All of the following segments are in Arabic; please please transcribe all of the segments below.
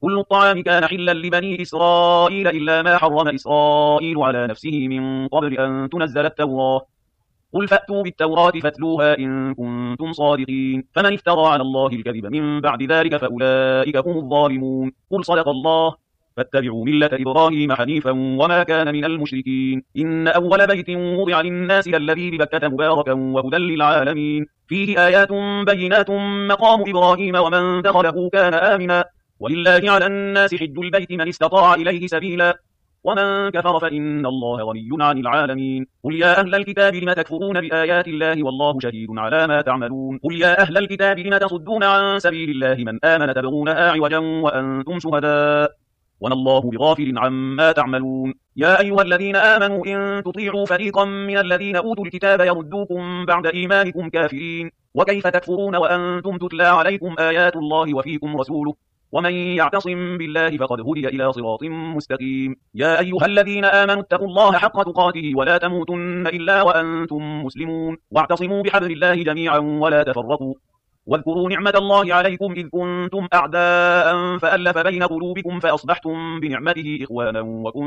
كل الطعام كان حلا لبني إسرائيل إلا ما حرم إسرائيل على نفسه من قبل أن تنزل التوراة. قل فأتوا بالتوراة فاتلوها إن كنتم صادقين. فمن افترى على الله الكذب من بعد ذلك فأولئك هم الظالمون. قل صدق الله. فاتبعوا ملة إبراهيم حنيفا وما كان من المشركين. إن أول بيت وضع للناس للذي ببكة مباركا وهدى للعالمين. فيه آيات بينات مقام إبراهيم ومن دخله كان آمنا. ولله على الناس حج البيت من استطاع إليه سبيلا. ومن كفر فإن الله غني عن العالمين. قل يا أهل الكتاب لم تكفرون بآيات الله والله شهيد على ما تعملون. قل يا أهل الكتاب لم تصدون عن سبيل الله من آمن تبغونها عوجا وأنتم شهداء وما الله بغافل عما تعملون. يا أيها الذين آمنوا إن تطيعوا فريقا من الذين أوتوا الكتاب يردوكم بعد إيمانكم كافرين. وكيف تكفرون وأنتم تتلى عليكم آيات الله وفيكم رسوله ومن يعتصم بالله فقد هدي إلى صراط مستقيم. يا أيها الذين آمنوا اتقوا الله حق تقاته ولا تموتن إلا وأنتم مسلمون. واعتصموا بحبل الله جميعا ولا تفرقوا. واذكروا نعمة الله عليكم إذ كنتم أعداء فألف بين قلوبكم فأصبحتم بنعمته إخوانا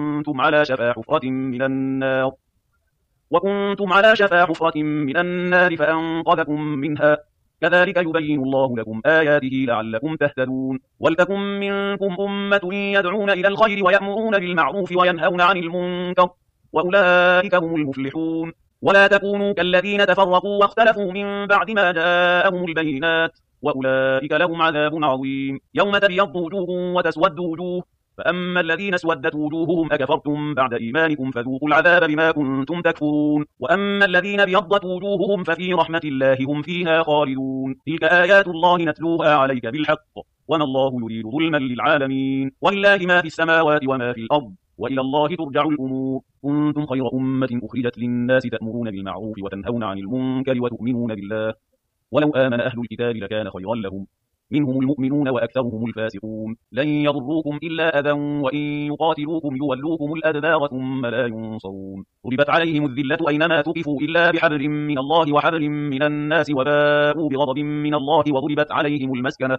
وكنتم على شفا حفرة من النار فأنقذكم منها. كذلك يبين الله لكم آياته لعلكم تهتدون. ولتكن منكم أمة يدعون إلى الخير ويأمرون بالمعروف وينهون عن المنكر وأولئك هم المفلحون. ولا تكونوا كالذين تفرقوا واختلفوا من بعد ما جاءهم البينات وأولئك لهم عذاب عظيم. يوم تبيض وجوه وتسود وجوه فأما الذين اسودت وجوههم أكفرتم بعد إيمانكم فذوقوا العذاب بما كنتم تكفرون. وأما الذين ابيضت وجوههم ففي رحمة الله هم فيها خالدون. تلك آيات الله نتلوها عليك بالحق وما الله يريد ظلما للعالمين. ولله ما في السماوات وما في الأرض وإلى الله ترجع الأمور. كنتم خير أمة أخرجت للناس تأمرون بالمعروف وتنهون عن المنكر وتؤمنون بالله ولو آمن أهل الكتاب لكان خيرا لهم منهم المؤمنون وأكثرهم الفاسقون. لن يضروكم إلا أذى وإن يقاتلوكم يولوكم الأدبار ثم لا ينصرون. ضربت عليهم الذلة أينما تقفوا إلا بحبل من الله وحبل من الناس وباءوا بغضب من الله وضربت عليهم المسكنة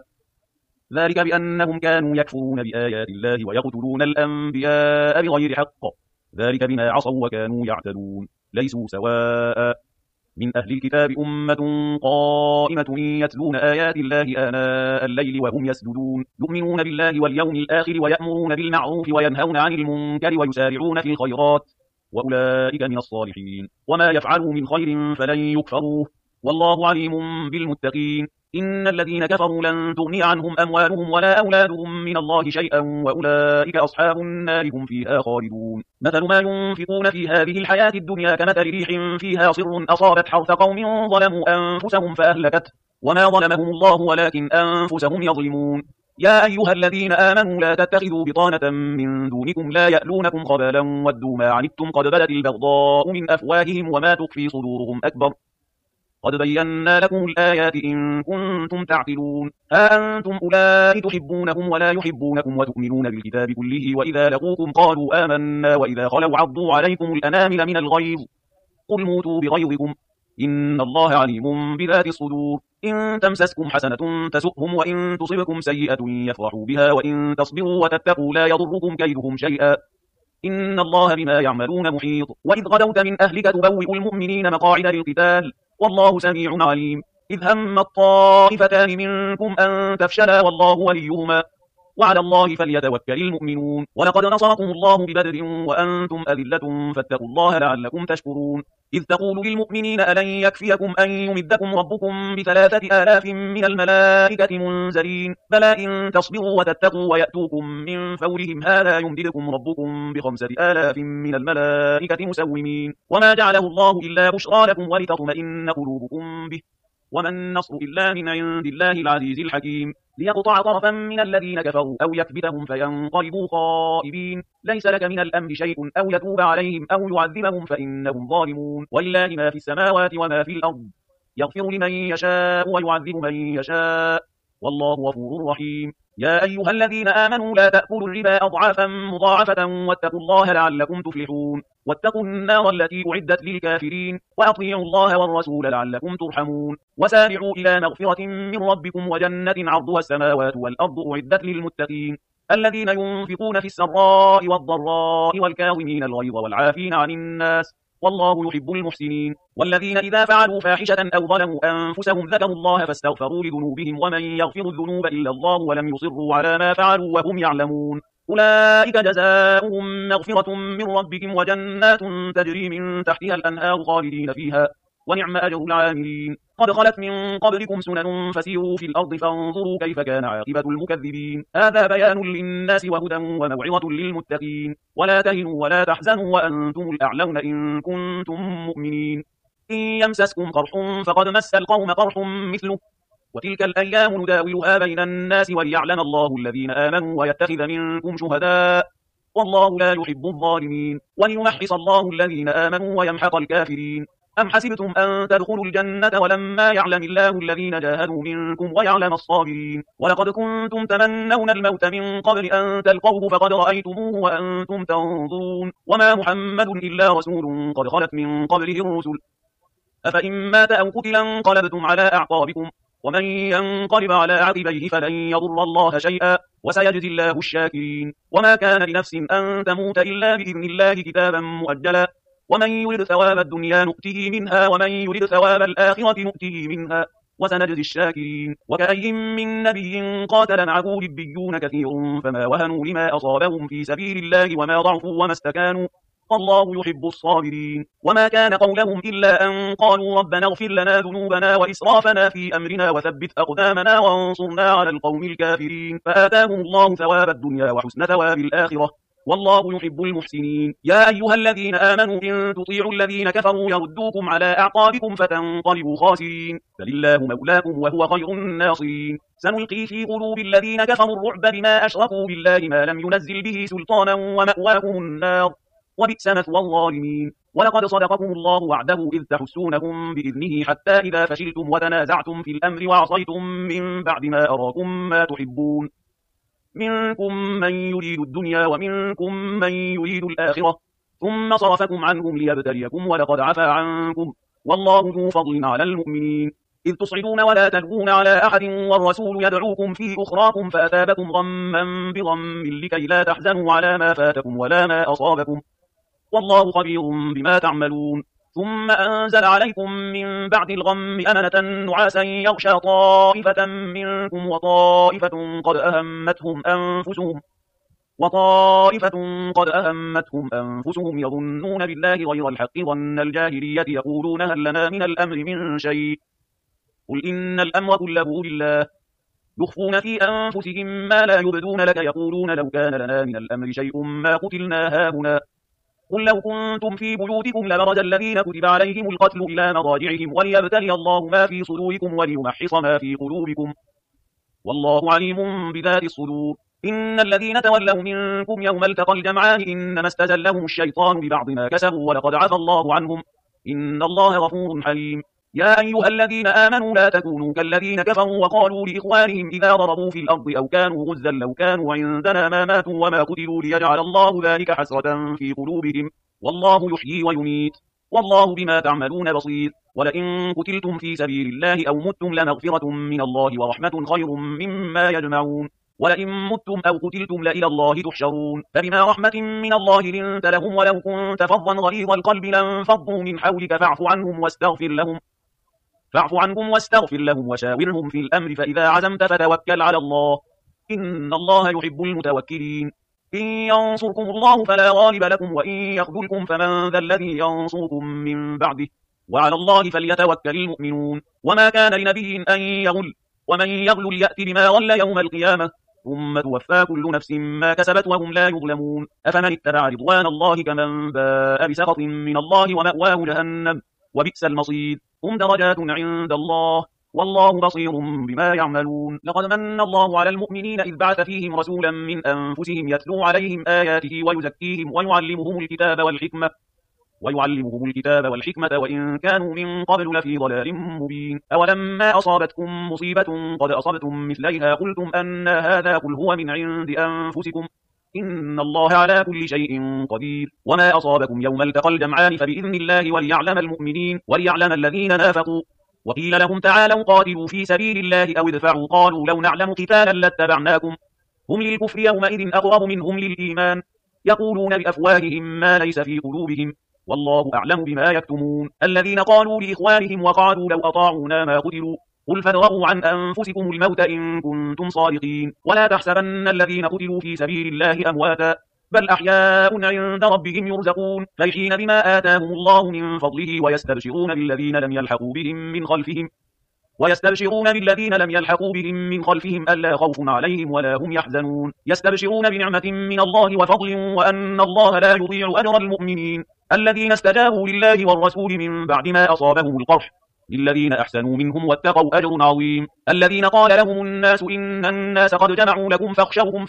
ذلك بأنهم كانوا يكفرون بآيات الله ويقتلون الأنبياء بغير حق ذلك بما عصوا وكانوا يعتدون. ليسوا سواء من أهل الكتاب أمة قائمة يتلون آيات الله آناء الليل وهم يسجدون يؤمنون بالله واليوم الآخر ويأمرون بالمعروف وينهون عن المنكر ويسارعون في الخيرات وأولئك من الصالحين. وما يفعلوا من خير فلن يكفروه والله عليم بالمتقين. إن الذين كفروا لن تغني عنهم أموالهم ولا أولادهم من الله شيئا وأولئك أصحاب النار هم فيها خالدون. مثل ما ينفقون في هذه الحياة الدنيا كمثل ريح فيها صر أصابت حرث قوم ظلموا أنفسهم فأهلكته وما ظلمهم الله ولكن أنفسهم يظلمون. يا أيها الذين آمنوا لا تتخذوا بطانة من دونكم لا يألونكم خبالا ودوا ما عنتم قد بدت البغضاء من أفواههم وما تخفي صدورهم أكبر قد بينا لكم الآيات إن كنتم تعقلون. ها أنتم أولئك تحبونهم ولا يحبونكم وتؤمنون بالكتاب كله وإذا لقوكم قالوا آمنا وإذا خلوا عضوا عليكم الأنامل من الغيظ قل موتوا بغيظكم إن الله عليم بذات الصدور. إن تمسسكم حسنة تسؤهم وإن تصبكم سيئة يفرحوا بها وإن تصبروا وتتقوا لا يضركم كيدهم شيئا إن الله بما يعملون محيط. وإذ غدوت من أهلك تبوئ المؤمنين مقاعد للقتال والله سميع عليم. إذ هم الطائفتان منكم أن تفشلا والله وليهما وعلى الله فليتوكل المؤمنون. ولقد نصركم الله ببدر وأنتم أذلة فاتقوا الله لعلكم تشكرون. إذ تقول للمؤمنين ألن يكفيكم أن يمدكم ربكم ب3,000 من الملائكة منزلين بلى إن تصبروا وتتقوا ويأتوكم من فورهم هذا يمددكم ربكم ب5,000 من الملائكة مسومين. وما جعله الله إلا بشرى لكم ولتطمئن قلوبكم به وما النصر إلا من عند الله العزيز الحكيم. ليقطع طرفا من الذين كفروا أو يكبتهم فينقلبوا خائبين ليس لك من الأمر شيء أو يتوب عليهم أو يعذبهم فإنهم ظالمون. ولله ما في السماوات وما في الأرض يغفر لمن يشاء ويعذب من يشاء والله غفور رحيم. يا أيها الذين آمنوا لا تأكلوا الربا أضعافا مضاعفة واتقوا الله لعلكم تفلحون. واتقوا النار التي أعدت للكافرين وأطيعوا الله والرسول لعلكم ترحمون. وسارعوا إلى مغفرة من ربكم وجنة عرضها السماوات والأرض أعدت للمتقين الذين ينفقون في السراء والضراء والكاظمين الغيظ والعافين عن الناس والله يحب المحسنين. والذين إذا فعلوا فاحشة أو ظلموا أنفسهم ذكروا الله فاستغفروا لذنوبهم ومن يغفر الذنوب إلا الله ولم يصروا على ما فعلوا وهم يعلمون أولئك جزاؤهم مغفرة من ربهم وجنات تجري من تحتها الأنهار خالدين فيها ونعم أجر العاملين. قد خلت من قبلكم سنن فسيروا في الأرض فانظروا كيف كان عاقبة المكذبين. هذا بيان للناس وهدى وموعظة للمتقين. ولا تهنوا ولا تحزنوا وأنتم الأعلون إن كنتم مؤمنين. إن يمسسكم قرح فقد مس القوم قرح مثله وتلك الأيام نداولها بين الناس وليعلم الله الذين آمنوا ويتخذ منكم شهداء والله لا يحب الظالمين وليمحص الله الذين آمنوا ويمحق الكافرين. أم حسبتم أن تدخلوا الجنة ولما يعلم الله الذين جاهدوا منكم ويعلم الصابرين. ولقد كنتم تمنون الموت من قبل أن تلقوه فقد رأيتموه وأنتم تنظرون وما محمد إلا رسول قد خلت من قبله الرسل أفإن مات أو قتل انقلبتم على أعقابكم ومن ينقلب على عقبيه فلن يضر الله شيئا وسيجزي الله الشاكرين. وما كان لنفس أن تموت إلا بإذن الله كتابا مؤجلا ومن يرد ثواب الدنيا نؤته منها ومن يرد ثواب الآخرة نؤته منها وسنجزي الشاكرين. وكأي من نبي قاتل معه ربيون كثير فما وهنوا لما أصابهم في سبيل الله وما ضعفوا وما استكانوا والله يحب الصابرين. وما كان قولهم إلا أن قالوا ربنا اغفر لنا ذنوبنا وإسرافنا في أمرنا وثبت أقدامنا وانصرنا على القوم الكافرين فآتاهم الله ثواب الدنيا وحسن ثواب الآخرة والله يحب المحسنين. يا أيها الذين آمنوا إن تطيعوا الذين كفروا يردوكم على أعقابكم فتنقلبوا خاسرين بل الله مولاكم وهو خير الناصرين. سنلقي في قلوب الذين كفروا الرعب بما أشركوا بالله ما لم ينزل به سلطانا ومأواكم النار وبئس مثوى الظالمين. ولقد صدقكم الله وعده إذ تحسونهم بإذنه حتى إذا فشلتم وتنازعتم في الأمر وعصيتم من بعد ما أراكم ما تحبون منكم من يريد الدنيا ومنكم من يريد الآخرة ثم صرفكم عنهم ليبتليكم ولقد عفا عنكم والله ذو فضل على المؤمنين. إذ تصعدون ولا تلوون على أحد والرسول يدعوكم في أخراكم فأثابكم غما بغم لكي لا تحزنوا على ما فاتكم ولا ما أصابكم والله خبير بما تعملون. ثم أنزل عليكم من بعد الغم أمنة نعاسا يغشى طائفة منكم وطائفة قد أهمتهم أنفسهم يظنون بالله غير الحق ظن الجاهلية يقولون هل لنا من الأمر من شيء قل إن الأمر كله لله يخفون في أنفسهم ما لا يبدون لك يقولون لو كان لنا من الأمر شيء ما قتلنا هاهنا قل لو كنتم في بيوتكم لبرز الذين كتب عليهم القتل إلى مضاجعهم وليبتلي الله ما في صدوركم وليمحص ما في قلوبكم والله عليم بذات الصدور. إن الذين تولوا منكم يوم التقى الجمعان إنما استزلهم الشيطان ببعض ما كسبوا ولقد عفى الله عنهم إن الله غفور حليم. يا أيها الذين آمنوا لا تكونوا كالذين كفروا وقالوا لإخوانهم إذا ضربوا في الأرض أو كانوا غزا لو كانوا عندنا ما ماتوا وما قتلوا ليجعل الله ذلك حسرة في قلوبهم والله يحيي ويميت والله بما تعملون بصير. ولئن قتلتم في سبيل الله أو متم لمغفرة من الله ورحمة خير مما يجمعون ولئن متم أو قتلتم لإلى الله تحشرون. فبما رحمة من الله لنت لهم ولو كنت فظا غليظ القلب لانفضوا من حولك فاعف عنهم واستغفر لهم وشاورهم في الأمر فإذا عزمت فتوكل على الله إن الله يحب المتوكلين. إن ينصركم الله فلا غالب لكم وإن يخذلكم فمن ذا الذي ينصركم من بعده وعلى الله فليتوكل المؤمنون. وما كان لنبي أن يغل ومن يغل يأتي بما غل يوم القيامة ثم توفى كل نفس ما كسبت وهم لا يظلمون. أفمن اتبع رضوان الله كمن باء بسخط من الله ومأواه جهنم وبئس المصير. هم درجات عند الله والله بصير بما يعملون. لقد من الله على المؤمنين إذ بعث فيهم رسولا من أنفسهم يتلو عليهم آياته ويزكيهم ويعلمهم الكتاب والحكمة وإن كانوا من قبل لفي ضلال مبين. أولما أصابتكم مصيبة قد أصبتم مثليها قلتم أن هذا قل هو من عند أنفسكم إن الله على كل شيء قدير. وما أصابكم يوم التقى الجمعان فبإذن الله وليعلم المؤمنين وليعلم الذين نافقوا. وقيل لهم تعالوا قاتلوا في سبيل الله أو ادفعوا قالوا لو نعلم قتالا لاتبعناكم هم للكفر يومئذ أقرب منهم للإيمان يقولون بأفواههم ما ليس في قلوبهم والله أعلم بما يكتمون الذين قالوا لإخوانهم وقعدوا لو أطاعونا ما قتلوا قل فادرءوا عن أنفسكم الموت إن كنتم صادقين ولا تحسبن الذين قتلوا في سبيل الله أمواتا بل أحياء عند ربهم يرزقون فرحين بما آتاهم الله من فضله ويستبشرون بالذين لم يلحقوا بهم من خلفهم ألا خوف عليهم ولا هم يحزنون يستبشرون بنعمة من الله وفضل وأن الله لا يضيع أجر المؤمنين الذين استجابوا لله والرسول من بعد ما أصابهم القرح للذين أحسنوا منهم واتقوا أجر عظيم الذين قال لهم الناس إن الناس قد جمعوا لكم فاخشوهم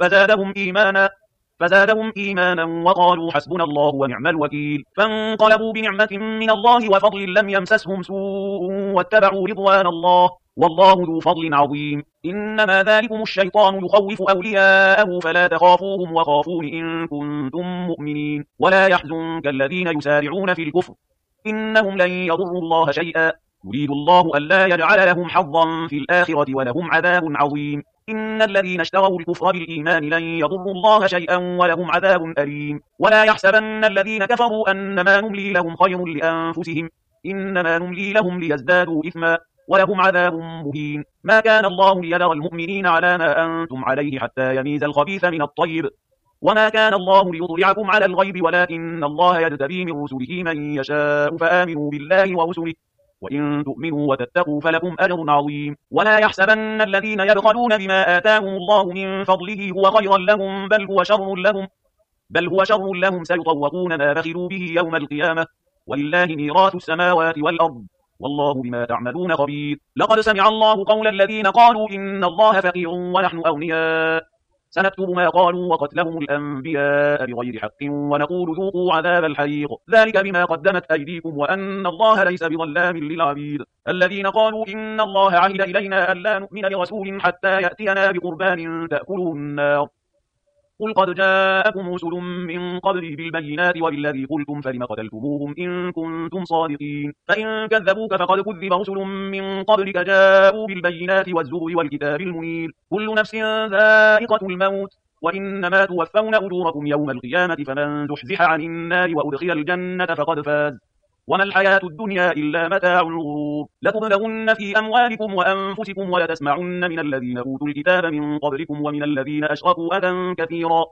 فزادهم إيمانا وقالوا حسبنا الله ونعم الوكيل فانقلبوا بنعمة من الله وفضل لم يمسسهم سوء واتبعوا رضوان الله والله ذو فضل عظيم إنما ذلكم الشيطان يخوف أولياءه فلا تخافوهم وخافون إن كنتم مؤمنين ولا يحزنك الذين يسارعون في الكفر إنهم لن يضروا الله شيئا يريد الله ألا يجعل لهم حظا في الآخرة ولهم عذاب عظيم إن الذين اشتروا الكفر بالإيمان لن يضروا الله شيئا ولهم عذاب أليم ولا يحسبن الذين كفروا أنما نملي لهم خير لأنفسهم إنما نملي لهم ليزدادوا إثما ولهم عذاب مهين ما كان الله ليذر المؤمنين على ما أنتم عليه حتى يميز الخبيث من الطيب وما كان الله ليطلعكم على الغيب ولكن الله يجتبي من رسله من يشاء فآمنوا بالله ورسله وإن تؤمنوا وتتقوا فلكم أجر عظيم ولا يحسبن الذين يبخلون بما آتاهم الله من فضله هو خيرا لهم بل هو شر لهم سيطوقون ما بخلوا به يوم القيامة ولله ميراث السماوات والأرض والله بما تعملون خبير لقد سمع الله قول الذين قالوا إن الله فقير ونحن أغنياء سنكتب ما قالوا وقتلهم الأنبياء بغير حق ونقول ذوقوا عذاب الحريق ذلك بما قدمت أيديكم وأن الله ليس بظلام للعبيد الذين قالوا إن الله عهد إلينا ألا نؤمن لرسول حتى يأتينا بقربان تأكله النار قل قد جاءكم رسل من قبله بالبينات وبالذي قلتم فلم قتلتموهم إن كنتم صادقين فإن كذبوك فقد كذب رسل من قبلك جاءوا بالبينات والزبر والكتاب المنير كل نفس ذائقة الموت وإنما توفون أجوركم يوم القيامة فمن زحزح عن النار وأدخل الجنة فقد فاز وما الحياة الدنيا إلا متاع الغرور لتبلغن في أموالكم وأنفسكم ولتسمعن من الذين أوتوا الكتاب من قبلكم ومن الذين أشركوا أذى كثيرا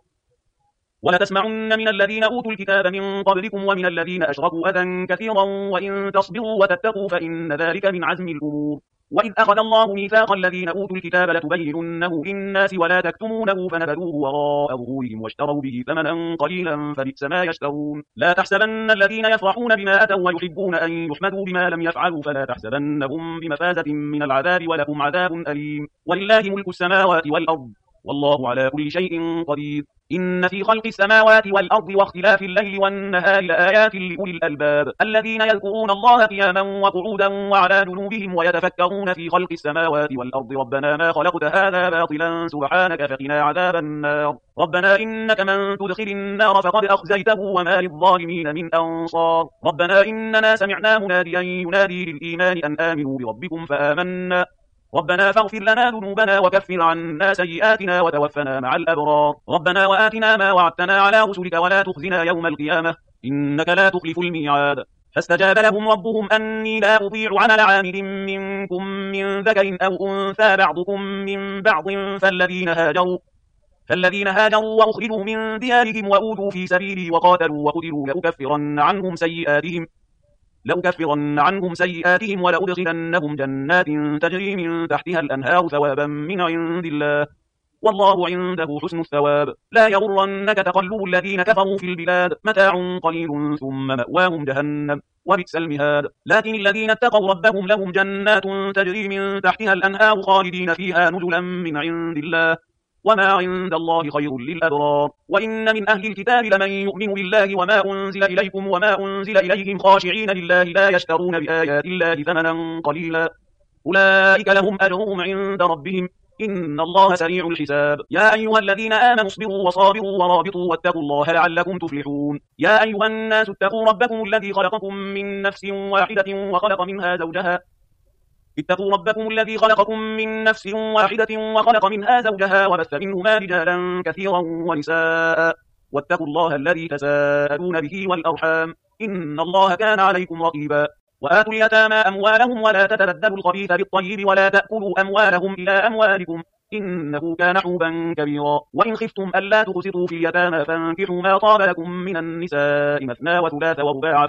وإن تصبروا وتتقوا فإن ذلك من عزم الأمور وإذ أخذ الله ميثاق الذين أوتوا الكتاب لتبيننه للناس ولا تكتمونه فنبذوه وراء ظهورهم واشتروا به ثمنا قليلا فبئس ما يشترون لا تحسبن الذين يفرحون بما أتوا ويحبون أن يحمدوا بما لم يفعلوا فلا تحسبنهم بمفازة من العذاب ولهم عذاب أليم ولله ملك السماوات والأرض والله على كل شيء قدير إن في خلق السماوات والأرض واختلاف الليل والنهار لآيات لأولي الألباب الذين يذكرون الله قياما وقعودا وعلى جنوبهم ويتفكرون في خلق السماوات والأرض ربنا ما خلقت هذا باطلا سبحانك فقنا عذاب النار ربنا إنك من تدخل النار فقد أخزيته وما للظالمين من أنصار ربنا إننا سمعنا مناديا ينادي للإيمان أن آمنوا بربكم فآمنا ربنا فاغفر لنا ذنوبنا وكفر عنا سيئاتنا وتوفنا مع الأبرار ربنا وآتنا ما وعدتنا على رسلك ولا تخزنا يوم القيامة إنك لا تخلف الميعاد فاستجاب لهم ربهم أني لا أضيع عمل عامل منكم من ذكر أو أنثى بعضكم من بعض فالذين هاجروا وأخرجوا من ديارهم وأوذوا في سبيلي وقاتلوا وقتلوا لأكفرن عنهم سيئاتهم ولأدخلنهم جنات تجري من تحتها الأنهار ثوابا من عند الله والله عنده حسن الثواب لا يغرنك تقلب الذين كفروا في البلاد متاع قليل ثم مأواهم جهنم وبئس المهاد لكن الذين اتقوا ربهم لهم جنات تجري من تحتها الأنهار خالدين فيها نزلا من عند الله وما عند الله خير للأبرار وإن من أهل الكتاب لمن يؤمن بالله وما أنزل إليكم وما أنزل إليهم خاشعين لله لا يشترون بآيات الله ثمنا قليلا أولئك لهم أجرهم عند ربهم إن الله سريع الحساب يا أيها الذين آمنوا اصبروا وصابروا ورابطوا واتقوا الله لعلكم تفلحون يا أيها الناس اتقوا ربكم الذي خلقكم من نفس واحدة وخلق منها زوجها اتقوا ربكم الذي خلقكم من نفس واحدة وخلق منها زوجها وبث منهما رجالا كثيرا ونساء واتقوا الله الذي تساءلون به والأرحام إن الله كان عليكم رقيبا وآتوا اليتامى أموالهم ولا تتبدلوا الخبيث بالطيب ولا تأكلوا أموالهم إلى أموالكم إنه كان حوبا كبيرا وإن خفتم ألا تقسطوا في اليتامى فانكحوا ما طاب لكم من النساء مثنى وثلاث ورباع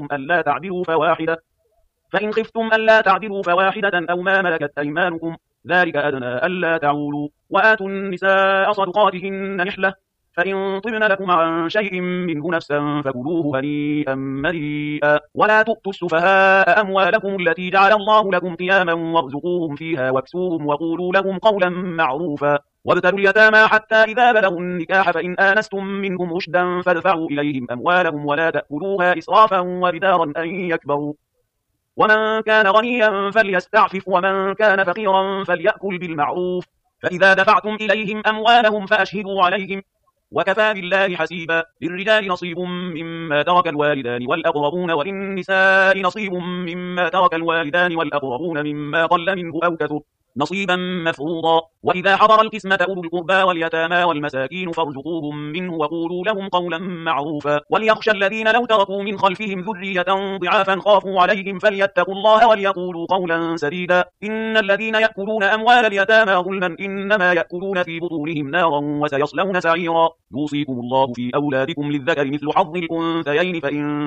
فإن خفتم ألا تعدلوا فواحدة أو ما ملكت أيمانكم ذلك أدنى ألا تعولوا وآتوا النساء صدقاتهن نحلة فإن طبن لكم عن شيء منه نفسا فكلوه هنيئا مريئا ولا تؤتوا السفهاء أموالكم التي جعل الله لكم قياما وارزقوهم فيها واكسوهم وقولوا لهم قولا معروفا وابتلوا اليتامى حتى إذا بلغوا النكاح فإن آنستم منهم رشدا فادفعوا إليهم أموالهم ولا تأكلوها إسرافا وبدارا أن يكبروا ومن كان غنيا فليستعفف ومن كان فقيرا فليأكل بالمعروف فإذا دفعتم إليهم أموالهم فأشهدوا عليهم وكفى بالله حسيبا للرجال نصيب مما ترك الوالدان والأقربون وللنساء نصيب مما ترك الوالدان والأقربون مما قل منه أو كثر نصيبا مفروضا وإذا حضر القسمة أولو القربى واليتامى والمساكين فارزقوهم منه وقولوا لهم قولا معروفا وليخشى الذين لو تركوا من خلفهم ذرية ضعافا خافوا عليهم فليتقوا الله وليقولوا قولا سديدا إن الذين يأكلون أموال اليتامى ظلما إنما يأكلون في بطونهم نارا وسيصلون سعيرا يوصيكم الله في أولادكم للذكر مثل حظ الأنثيين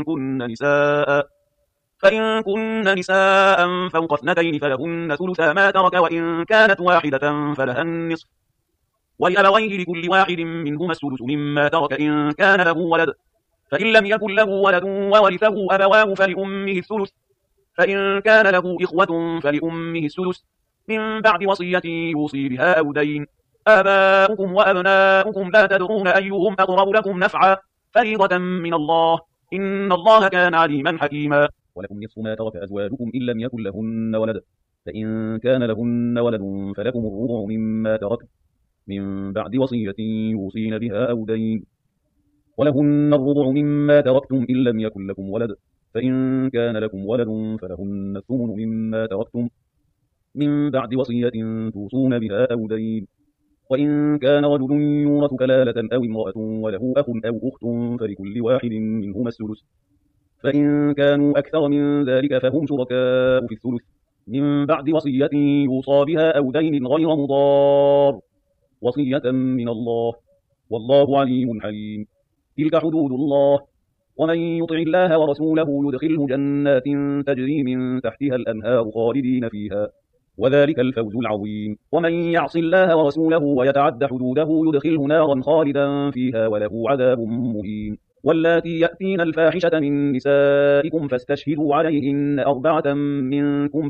فإن كن نساء فوق اثنتين فلهن ثلثا ما ترك وإن كانت واحدة فلها النصف ولأبويه لكل واحد منهما السدس مما ترك إن كان له ولد فإن لم يكن له ولد وورثه أبواه فلأمه الثلث فإن كان له إخوة فلأمه السدس من بعد وصية يوصي بها أو دين آباؤكم وأبناؤكم لا تدرون أيهم أقرب لكم نفعا فريضة من الله إن الله كان عليما حكيما ولكم نصف ما ترك أزواجكم إن لم يكن لهن ولد فإن كان لهن ولد فلكم الربع مما ترك من بعد وصية يوصين بها أو دين ولهن الربع مما تركتم إن لم يكن لكم ولد فإن كان لكم ولد فلهن الثمن مما تركتم من بعد وصية توصون بها أو دين وإن كان رجل يورث كلالة أو امرأة وله أخ أو أخت فلكل واحد منهما السدس فإن كانوا أكثر من ذلك فهم شركاء في الثلث من بعد وصية يوصى بها أو دين غير مضار وصية من الله والله عليم حليم تلك حدود الله ومن يطع الله ورسوله يدخله جنات تجري من تحتها الأنهار خالدين فيها وذلك الفوز العظيم ومن يعص الله ورسوله ويتعد حدوده يدخله نارا خالدا فيها وله عذاب مهين واللاتي يأتين الفاحشة من نسائكم فاستشهدوا عليهن 4 منكم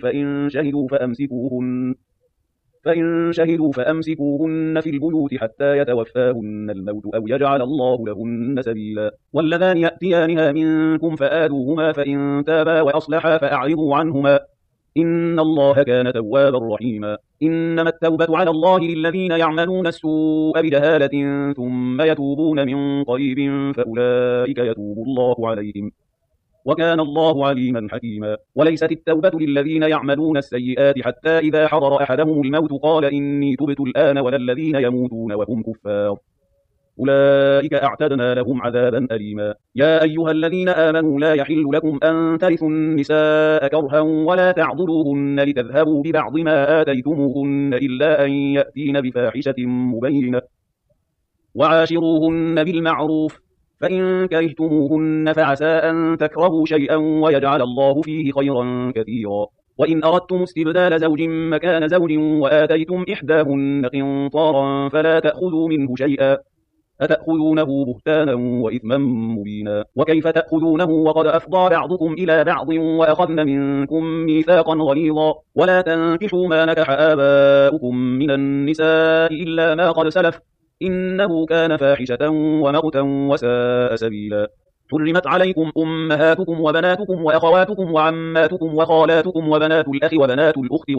فإن شهدوا فأمسكوهن في البيوت حتى يتوفاهن الموت أو يجعل الله لهن سبيلا واللذان يأتيانها منكم فآذوهما فإن تابا وأصلحا فأعرضوا عنهما إن الله كان توابا رحيما إنما التوبة على الله للذين يعملون السوء بجهالة ثم يتوبون من قريب فأولئك يتوب الله عليهم وكان الله عليما حكيما وليست التوبة للذين يعملون السيئات حتى إذا حضر أحدهم الموت قال إني تبت الآن ولا الذين يموتون وهم كفار أولئك أعتدنا لهم عذابا أليما يا أيها الذين آمنوا لا يحل لكم أن ترثوا النساء كرها ولا تعضلوهن لتذهبوا ببعض ما آتيتموهن إلا أن يأتين بفاحشة مبينة وعاشروهن بالمعروف فإن كرهتموهن فعسى أن تكرهوا شيئا ويجعل الله فيه خيرا كثيرا وإن أردتم استبدال زوج مكان زوج وآتيتم إحداهن قنطارا فلا تأخذوا منه شيئا أتأخذونه بهتانا وإثما مبينا وكيف تأخذونه وقد أفضى بعضكم إلى بعض وأخذن منكم ميثاقا غليظا ولا تنكحوا ما نكح آباؤكم من النساء إلا ما قد سلف إنه كان فاحشة ومقتا وساء سبيلا حرمت عليكم أمهاتكم وبناتكم وأخواتكم وعماتكم وخالاتكم وبنات الأخ وبنات الأخت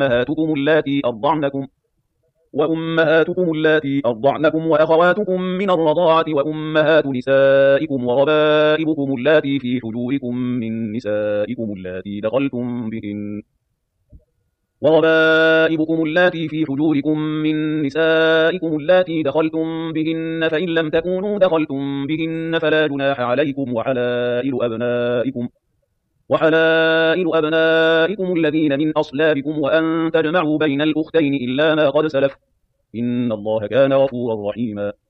وأمهاتكم اللاتي أرضعنكم وأخواتكم من الرضاعة وأمهات نسائكم وربائبكم اللاتي في حجوركم من نسائكم اللاتي دخلتم بهن وربائبكم اللاتي في حجوركم من نسائكم اللاتي دخلتم بهن فإن لم تكونوا دخلتم بهن فلا جناح عليكم وحلائل أبنائكم الذين من أصلابكم وأن تجمعوا بين الأختين إلا ما قد سلف إن الله كان غفورا رحيما